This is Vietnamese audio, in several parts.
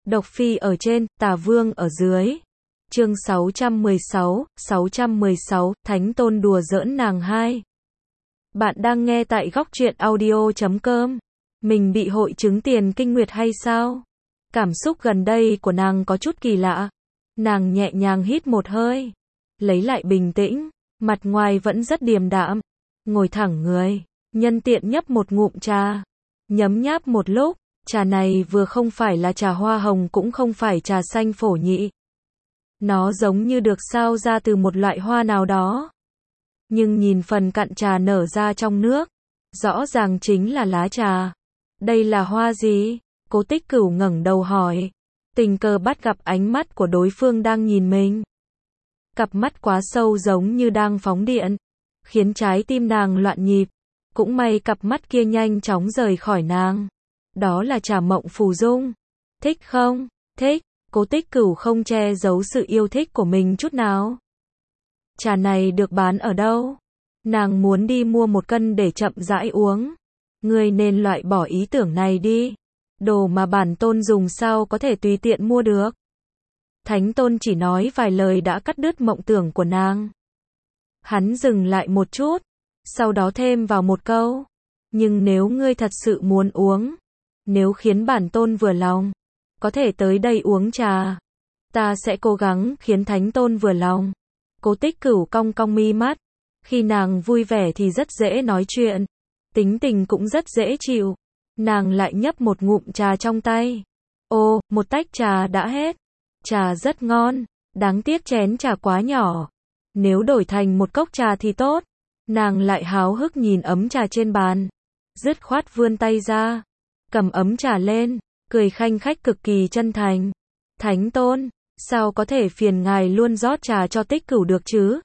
Độc Phi ở trên, Tà Vương ở dưới. Chương 616, Thánh Tôn đùa giỡn nàng 2. Bạn đang nghe tại góc truyện audio.com. Mình bị hội chứng tiền kinh nguyệt hay sao? Cảm xúc gần đây của nàng có chút kỳ lạ. Nàng nhẹ nhàng hít một hơi, lấy lại bình tĩnh, mặt ngoài vẫn rất điềm đạm, ngồi thẳng người, nhân tiện nhấp một ngụm trà, nhấm nháp một lúc. Trà này vừa không phải là trà hoa hồng cũng không phải trà xanh phổ nhị. Nó giống như được sao ra từ một loại hoa nào đó. Nhưng nhìn phần cặn trà nở ra trong nước, rõ ràng chính là lá trà. Đây là hoa gì? Cố Tích Cửu ngẩng đầu hỏi. Tình cờ bắt gặp ánh mắt của đối phương đang nhìn mình. Cặp mắt quá sâu giống như đang phóng điện, khiến trái tim nàng loạn nhịp. Cũng may cặp mắt kia nhanh chóng rời khỏi nàng. Đó là Trà Mộng Phù Dung. Thích không? Thích. Cố Tích Cửu không che giấu sự yêu thích của mình chút nào. Trà này được bán ở đâu? Nàng muốn đi mua một cân để chậm rãi uống. Ngươi nên loại bỏ ý tưởng này đi. Đồ mà bản tôn dùng sao có thể tùy tiện mua được. Thánh Tôn chỉ nói vài lời đã cắt đứt mộng tưởng của nàng. Hắn dừng lại một chút, sau đó thêm vào một câu. Nhưng nếu ngươi thật sự muốn uống, nếu khiến bản tôn vừa lòng, có thể tới đây uống trà. Ta sẽ cố gắng khiến Thánh Tôn vừa lòng. Cố Tích Cửu cong cong mi mắt. Khi nàng vui vẻ thì rất dễ nói chuyện, tính tình cũng rất dễ chịu. Nàng lại nhấp một ngụm trà trong tay. Ô, một tách trà đã hết. Trà rất ngon, đáng tiếc chén trà quá nhỏ. Nếu đổi thành một cốc trà thì tốt. Nàng lại háo hức nhìn ấm trà trên bàn, dứt khoát vươn tay ra, cầm ấm trà lên, cười khanh khách cực kỳ chân thành. Thánh Tôn, sao có thể phiền ngài luôn rót trà cho Tích Cửu được chứ?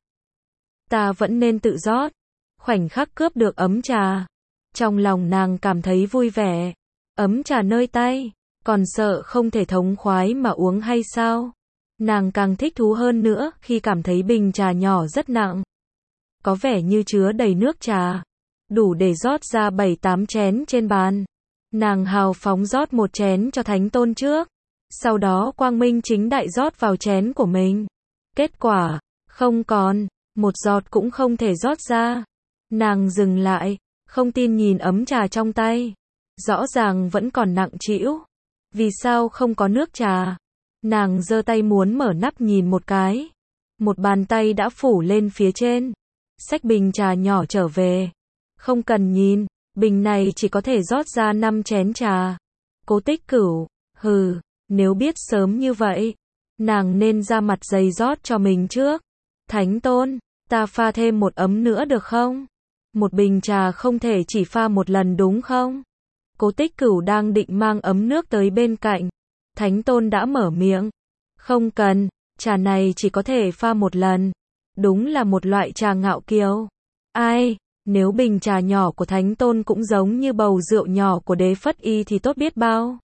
Ta vẫn nên tự rót. Khoảnh khắc cướp được ấm trà, trong lòng nàng cảm thấy vui vẻ. Ấm trà nơi tay, còn sợ không thể thống khoái mà uống hay sao? Nàng càng thích thú hơn nữa khi cảm thấy bình trà nhỏ rất nặng, có vẻ như chứa đầy nước trà, đủ để rót ra 7-8 chén trên bàn. Nàng hào phóng rót một chén cho Thánh Tôn trước, sau đó quang minh chính đại rót vào chén của mình. Kết quả, không còn, một giọt cũng không thể rót ra. Nàng dừng lại, không tin nhìn ấm trà trong tay. Rõ ràng vẫn còn nặng trĩu. Vì sao không có nước trà? Nàng giơ tay muốn mở nắp nhìn một cái. Một bàn tay đã phủ lên phía trên. Xách bình trà nhỏ trở về. Không cần nhìn, bình này chỉ có thể rót ra 5 chén trà. Cố Tích Cửu, hừ, nếu biết sớm như vậy, nàng nên ra mặt dày rót cho mình trước. Thánh Tôn, ta pha thêm một ấm nữa được không? Một bình trà không thể chỉ pha một lần đúng không? Cố Tích Cửu đang định mang ấm nước tới bên cạnh. Thánh Tôn đã mở miệng. Không cần, trà này chỉ có thể pha một lần. Đúng là một loại trà ngạo kiều. Ai, nếu bình trà nhỏ của Thánh Tôn cũng giống như bầu rượu nhỏ của Đế Phất Y thì tốt biết bao.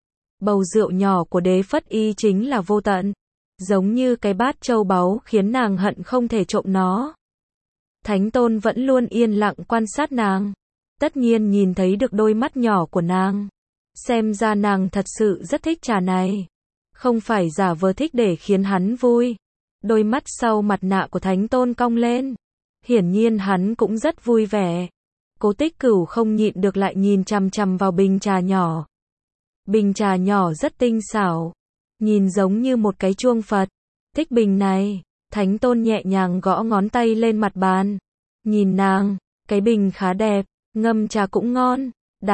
Bầu rượu nhỏ của Đế Phất Y chính là vô tận. Giống như cái bát châu báu khiến nàng hận không thể trộm nó. Thánh Tôn vẫn luôn yên lặng quan sát nàng. Tất nhiên nhìn thấy được đôi mắt nhỏ của nàng. Xem ra nàng thật sự rất thích trà này. Không phải giả vờ thích để khiến hắn vui. Đôi mắt sau mặt nạ của Thánh Tôn cong lên. Hiển nhiên hắn cũng rất vui vẻ. Cố Tích Cửu không nhịn được lại nhìn chằm chằm vào bình trà nhỏ. Bình trà nhỏ rất tinh xảo. Nhìn giống như một cái chuông Phật. Thích bình này. Thánh Tôn nhẹ nhàng gõ ngón tay lên mặt bàn. Nhìn nàng, cái bình khá đẹp, ngâm trà cũng ngon.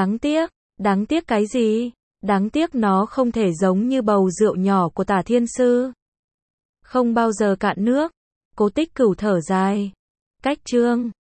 Đáng tiếc cái gì? Đáng tiếc nó không thể giống như bầu rượu nhỏ của Tả Thiên Sư. Không bao giờ cạn nước. Cố Tích Cửu thở dài. Cách chương